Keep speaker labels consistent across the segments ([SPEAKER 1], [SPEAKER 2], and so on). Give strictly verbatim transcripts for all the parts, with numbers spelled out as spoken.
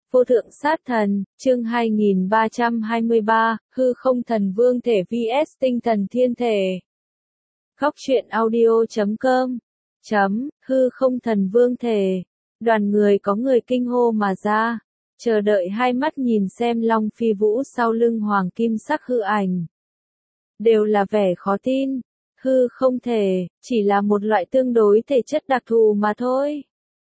[SPEAKER 1] Vô thượng sát thần, chương hai nghìn ba trăm hai mươi ba, hư không thần vương thể vs tinh thần thiên thể. Góc truyện audio chấm com chấm, hư không thần vương thể. Đoàn người có người kinh hô mà ra, chờ đợi hai mắt nhìn xem Long Phi Vũ sau lưng hoàng kim sắc hư ảnh. Đều là vẻ khó tin, hư không thể, chỉ là một loại tương đối thể chất đặc thù mà thôi.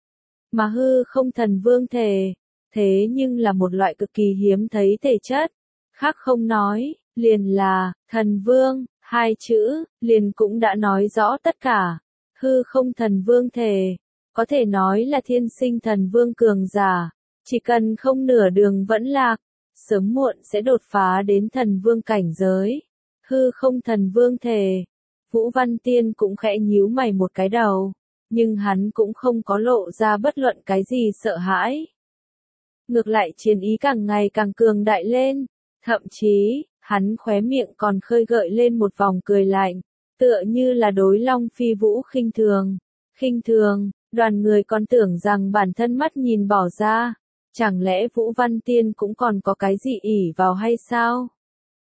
[SPEAKER 1] Mà hư không thần vương thể, thế nhưng là một loại cực kỳ hiếm thấy thể chất. Khác không nói, liền là, thần vương, hai chữ, liền cũng đã nói rõ tất cả. Hư không thần vương thể, có thể nói là thiên sinh thần vương cường giả. Chỉ cần không nửa đường vẫn lạc, sớm muộn sẽ đột phá đến thần vương cảnh giới. Hư không thần vương thể, Vũ Văn Tiên cũng khẽ nhíu mày một cái đầu, nhưng hắn cũng không có lộ ra bất luận cái gì sợ hãi. Ngược lại chiến ý càng ngày càng cường đại lên, thậm chí, hắn khóe miệng còn khơi gợi lên một vòng cười lạnh, tựa như là đối Long Phi Vũ khinh thường. Khinh thường, đoàn người còn tưởng rằng bản thân mắt nhìn bỏ ra, chẳng lẽ Vũ Văn Tiên cũng còn có cái gì ỷ vào hay sao?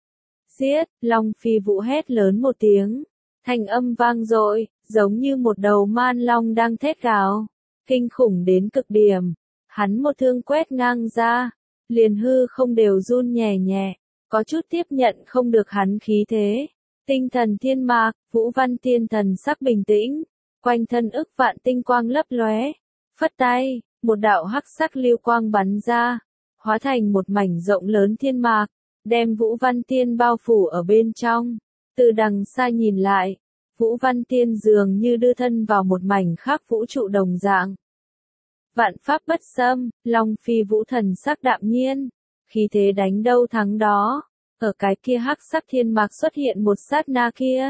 [SPEAKER 1] Giết, Long Phi Vũ hét lớn một tiếng, thanh âm vang dội, giống như một đầu man long đang thét gào, kinh khủng đến cực điểm. Hắn một thương quét ngang ra, liền hư không đều run nhẹ nhẹ, có chút tiếp nhận không được hắn khí thế. Tinh thần thiên mạc, Vũ Văn Tiên thần sắc bình tĩnh, quanh thân ức vạn tinh quang lấp lóe, phất tay, một đạo hắc sắc lưu quang bắn ra, hóa thành một mảnh rộng lớn thiên mạc, đem Vũ Văn Tiên bao phủ ở bên trong. Từ đằng xa nhìn lại, Vũ Văn Tiên dường như đưa thân vào một mảnh khác vũ trụ đồng dạng. Vạn pháp bất xâm, Long Phi Vũ thần sắc đạm nhiên, khí thế đánh đâu thắng đó, ở cái kia hắc sắc thiên mạc xuất hiện một sát na kia.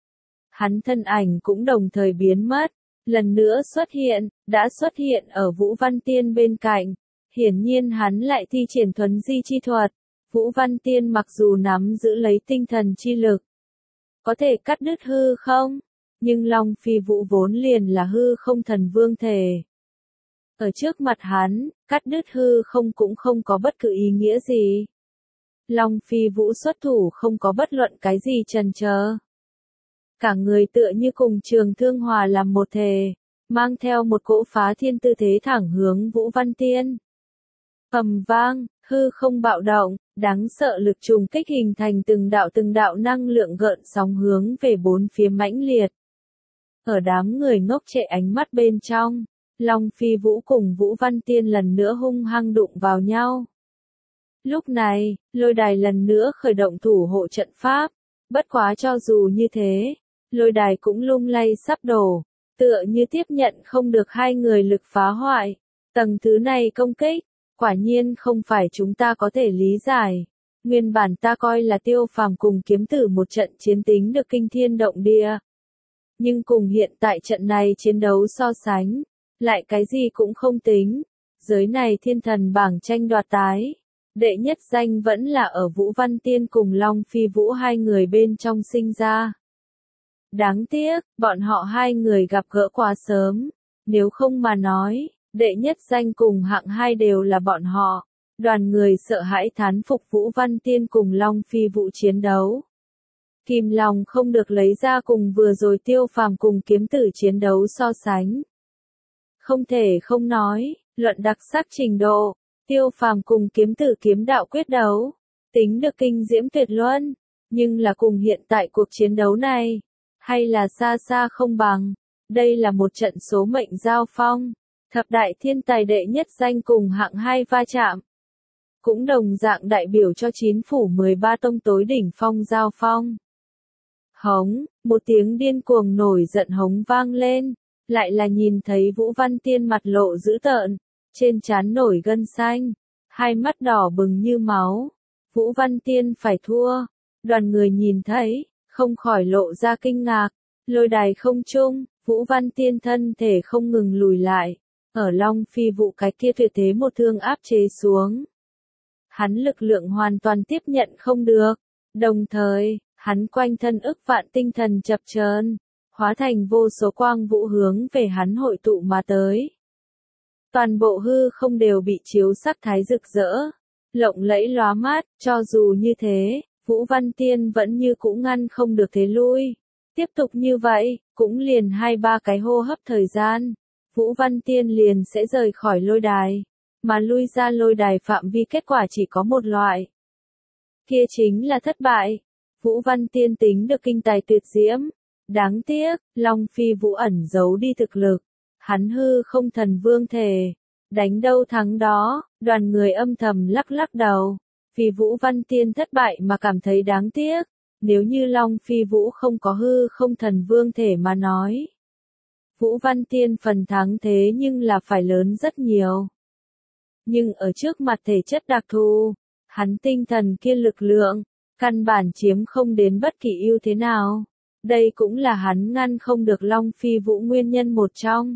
[SPEAKER 1] Hắn thân ảnh cũng đồng thời biến mất, lần nữa xuất hiện, đã xuất hiện ở Vũ Văn Tiên bên cạnh, hiển nhiên hắn lại thi triển thuấn di chi thuật. Vũ Văn Tiên mặc dù nắm giữ lấy tinh thần chi lực, có thể cắt đứt hư không, nhưng Long Phi Vũ vốn liền là hư không thần vương thể. Ở trước mặt hắn, cắt đứt hư không cũng không có bất cứ ý nghĩa gì. Long Phi Vũ xuất thủ không có bất luận cái gì chần chờ. Cả người tựa như cùng trường thương hòa làm một thể, mang theo một cỗ phá thiên tư thế thẳng hướng Vũ Văn Tiên. Ầm vang, hư không bạo động, đáng sợ lực trùng kích hình thành từng đạo từng đạo năng lượng gợn sóng hướng về bốn phía mãnh liệt. Ở đám người ngốc trệ ánh mắt bên trong, Long Phi Vũ cùng Vũ Văn Tiên lần nữa hung hăng đụng vào nhau. Lúc này, lôi đài lần nữa khởi động thủ hộ trận pháp, bất quá cho dù như thế, lôi đài cũng lung lay sắp đổ, tựa như tiếp nhận không được hai người lực phá hoại. Tầng thứ này công kích, quả nhiên không phải chúng ta có thể lý giải. Nguyên bản ta coi là Tiêu Phàm cùng kiếm tử một trận chiến tính được kinh thiên động địa. Nhưng cùng hiện tại trận này chiến đấu so sánh, lại cái gì cũng không tính. Giới này thiên thần bảng tranh đoạt tái, đệ nhất danh vẫn là ở Vũ Văn Tiên cùng Long Phi Vũ hai người bên trong sinh ra. Đáng tiếc, bọn họ hai người gặp gỡ quá sớm, nếu không mà nói, đệ nhất danh cùng hạng hai đều là bọn họ. Đoàn người sợ hãi thán phục Vũ Văn Tiên cùng Long Phi Vũ chiến đấu. Kìm lòng không được lấy ra cùng vừa rồi Tiêu Phàm cùng kiếm tử chiến đấu so sánh. Không thể không nói, luận đặc sắc trình độ, Tiêu Phàm cùng kiếm tử kiếm đạo quyết đấu, tính được kinh diễm tuyệt luân, nhưng là cùng hiện tại cuộc chiến đấu này, hay là xa xa không bằng. Đây là một trận số mệnh giao phong, thập đại thiên tài đệ nhất danh cùng hạng hai va chạm. Cũng đồng dạng đại biểu cho chín phủ mười ba tông tối đỉnh phong giao phong. Hống, một tiếng điên cuồng nổi giận hống vang lên, lại là nhìn thấy Vũ Văn Tiên mặt lộ dữ tợn, trên trán nổi gân xanh, hai mắt đỏ bừng như máu. Vũ Văn Tiên phải thua, đoàn người nhìn thấy, không khỏi lộ ra kinh ngạc. Lôi đài không trung, Vũ Văn Tiên thân thể không ngừng lùi lại, ở Long Phi Vũ cái kia tuyệt thế một thương áp chế xuống. Hắn lực lượng hoàn toàn tiếp nhận không được, đồng thời, hắn quanh thân ức vạn tinh thần chập chờn, hóa thành vô số quang vũ hướng về hắn hội tụ mà tới. Toàn bộ hư không đều bị chiếu sắc thái rực rỡ, lộng lẫy lóa mắt, cho dù như thế, Vũ Văn Tiên vẫn như cũ ngăn không được thế lui. Tiếp tục như vậy, cũng liền hai ba cái hô hấp thời gian, Vũ Văn Tiên liền sẽ rời khỏi lôi đài, mà lui ra lôi đài phạm vi kết quả chỉ có một loại. Kia chính là thất bại. Vũ Văn Tiên tính được kinh tài tuyệt diễm, đáng tiếc, Long Phi Vũ ẩn giấu đi thực lực, hắn hư không thần vương thể, đánh đâu thắng đó, đoàn người âm thầm lắc lắc đầu, vì Vũ Văn Tiên thất bại mà cảm thấy đáng tiếc, nếu như Long Phi Vũ không có hư không thần vương thể mà nói. Vũ Văn Tiên phần thắng thế nhưng là phải lớn rất nhiều. Nhưng ở trước mặt thể chất đặc thù, hắn tinh thần kia lực lượng, căn bản chiếm không đến bất kỳ ưu thế nào. Đây cũng là hắn ngăn không được Long Phi Vũ nguyên nhân một trong.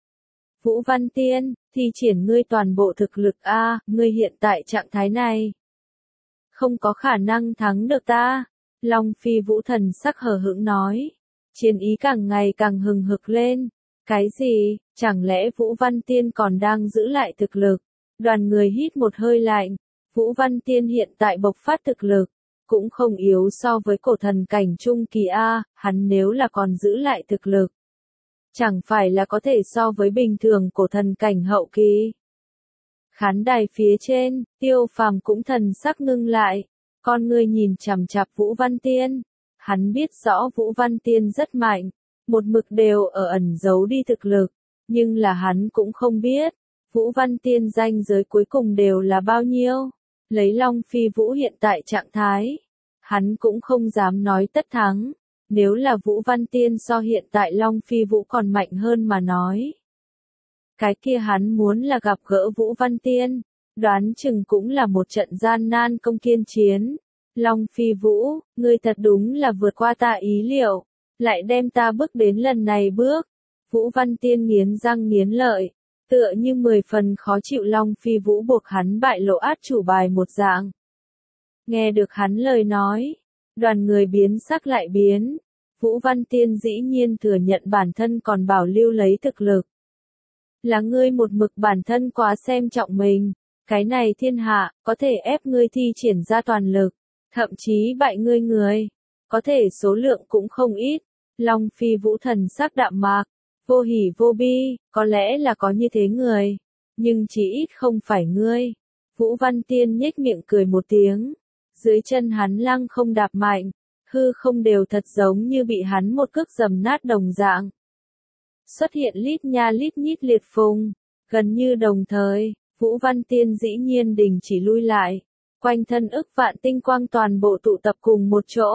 [SPEAKER 1] Vũ Văn Tiên, thi triển ngươi toàn bộ thực lực a, ngươi hiện tại trạng thái này. Không có khả năng thắng được ta. Long Phi Vũ thần sắc hờ hững nói. Chiến ý càng ngày càng hừng hực lên. Cái gì, chẳng lẽ Vũ Văn Tiên còn đang giữ lại thực lực? Đoàn người hít một hơi lạnh. Vũ Văn Tiên hiện tại bộc phát thực lực, cũng không yếu so với cổ thần cảnh trung kỳ A, hắn nếu là còn giữ lại thực lực. Chẳng phải là có thể so với bình thường cổ thần cảnh hậu kỳ. Khán đài phía trên, Tiêu Phàm cũng thần sắc ngưng lại, con người nhìn chằm chằm Vũ Văn Tiên. Hắn biết rõ Vũ Văn Tiên rất mạnh, một mực đều ở ẩn giấu đi thực lực, nhưng là hắn cũng không biết, Vũ Văn Tiên danh giới cuối cùng đều là bao nhiêu. Lấy Long Phi Vũ hiện tại trạng thái, hắn cũng không dám nói tất thắng, nếu là Vũ Văn Tiên so hiện tại Long Phi Vũ còn mạnh hơn mà nói. Cái kia hắn muốn là gặp gỡ Vũ Văn Tiên, đoán chừng cũng là một trận gian nan công kiên chiến. Long Phi Vũ, ngươi thật đúng là vượt qua ta ý liệu, lại đem ta bước đến lần này bước. Vũ Văn Tiên nghiến răng nghiến lợi, tựa như mười phần khó chịu Long Phi Vũ buộc hắn bại lộ át chủ bài một dạng. Nghe được hắn lời nói, đoàn người biến sắc lại biến. Vũ Văn Tiên dĩ nhiên thừa nhận bản thân còn bảo lưu lấy thực lực. Là ngươi một mực bản thân quá xem trọng mình, cái này thiên hạ, có thể ép ngươi thi triển ra toàn lực, thậm chí bại ngươi người, có thể số lượng cũng không ít. Long Phi Vũ thần sắc đạm mạc, vô hỉ vô bi, có lẽ là có như thế người, nhưng chỉ ít không phải ngươi. Vũ Văn Tiên nhếch miệng cười một tiếng, dưới chân hắn lăng không đạp mạnh, hư không đều thật giống như bị hắn một cước dầm nát đồng dạng. Xuất hiện lít nha lít nhít liệt phùng, gần như đồng thời, Vũ Văn Tiên dĩ nhiên đình chỉ lui lại, quanh thân ức vạn tinh quang toàn bộ tụ tập cùng một chỗ.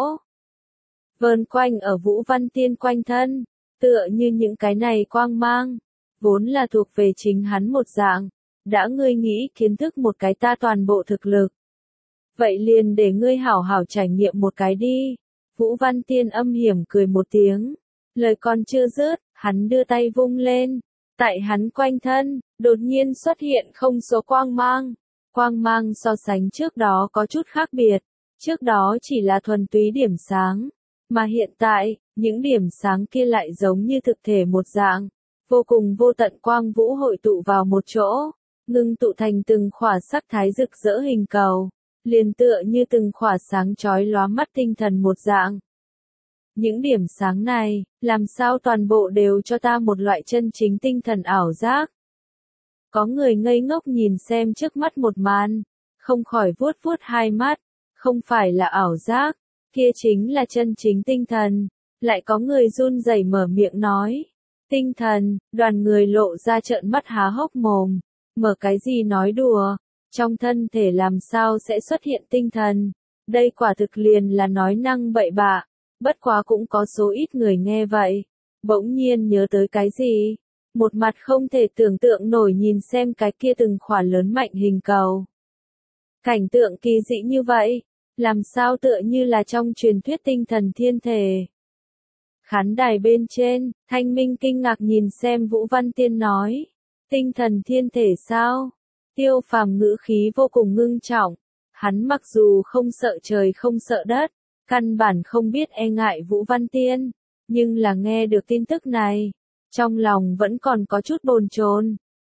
[SPEAKER 1] Vờn quanh ở Vũ Văn Tiên quanh thân, tựa như những cái này quang mang, vốn là thuộc về chính hắn một dạng, đã ngươi nghĩ kiến thức một cái ta toàn bộ thực lực. Vậy liền để ngươi hảo hảo trải nghiệm một cái đi. Vũ Văn Tiên âm hiểm cười một tiếng, lời còn chưa dứt, hắn đưa tay vung lên, tại hắn quanh thân, đột nhiên xuất hiện không số quang mang. Quang mang so sánh trước đó có chút khác biệt, trước đó chỉ là thuần túy điểm sáng, mà hiện tại, những điểm sáng kia lại giống như thực thể một dạng, vô cùng vô tận quang vũ hội tụ vào một chỗ, ngưng tụ thành từng khỏa sắc thái rực rỡ hình cầu, liền tựa như từng khỏa sáng chói lóa mắt tinh thần một dạng. Những điểm sáng này, làm sao toàn bộ đều cho ta một loại chân chính tinh thần ảo giác. Có người ngây ngốc nhìn xem trước mắt một màn, không khỏi vuốt vuốt hai mắt, không phải là ảo giác, kia chính là chân chính tinh thần. Lại có người run rẩy mở miệng nói, tinh thần, đoàn người lộ ra trợn mắt há hốc mồm, mở cái gì nói đùa, trong thân thể làm sao sẽ xuất hiện tinh thần, đây quả thực liền là nói năng bậy bạ, bất quá cũng có số ít người nghe vậy, bỗng nhiên nhớ tới cái gì, một mặt không thể tưởng tượng nổi nhìn xem cái kia từng khỏa lớn mạnh hình cầu. Cảnh tượng kỳ dị như vậy, làm sao tựa như là trong truyền thuyết tinh thần thiên thể. Khán đài bên trên, Thanh Minh kinh ngạc nhìn xem Vũ Văn Tiên nói, tinh thần thiên thể sao? Tiêu Phàm ngữ khí vô cùng ngưng trọng, hắn mặc dù không sợ trời không sợ đất, căn bản không biết e ngại Vũ Văn Tiên, nhưng là nghe được tin tức này, trong lòng vẫn còn có chút bồn chồn,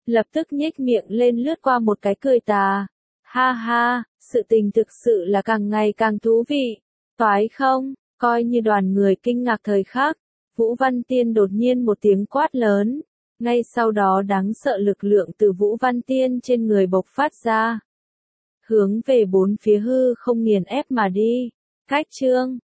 [SPEAKER 1] lập tức nhếch miệng lên lướt qua một cái cười tà. Ha ha, sự tình thực sự là càng ngày càng thú vị. Toái không, coi như đoàn người kinh ngạc thời khắc, Vũ Văn Tiên đột nhiên một tiếng quát lớn. Ngay sau đó đáng sợ lực lượng từ Vũ Văn Tiên trên người bộc phát ra. Hướng về bốn phía hư không nghiền ép mà đi. Cách chương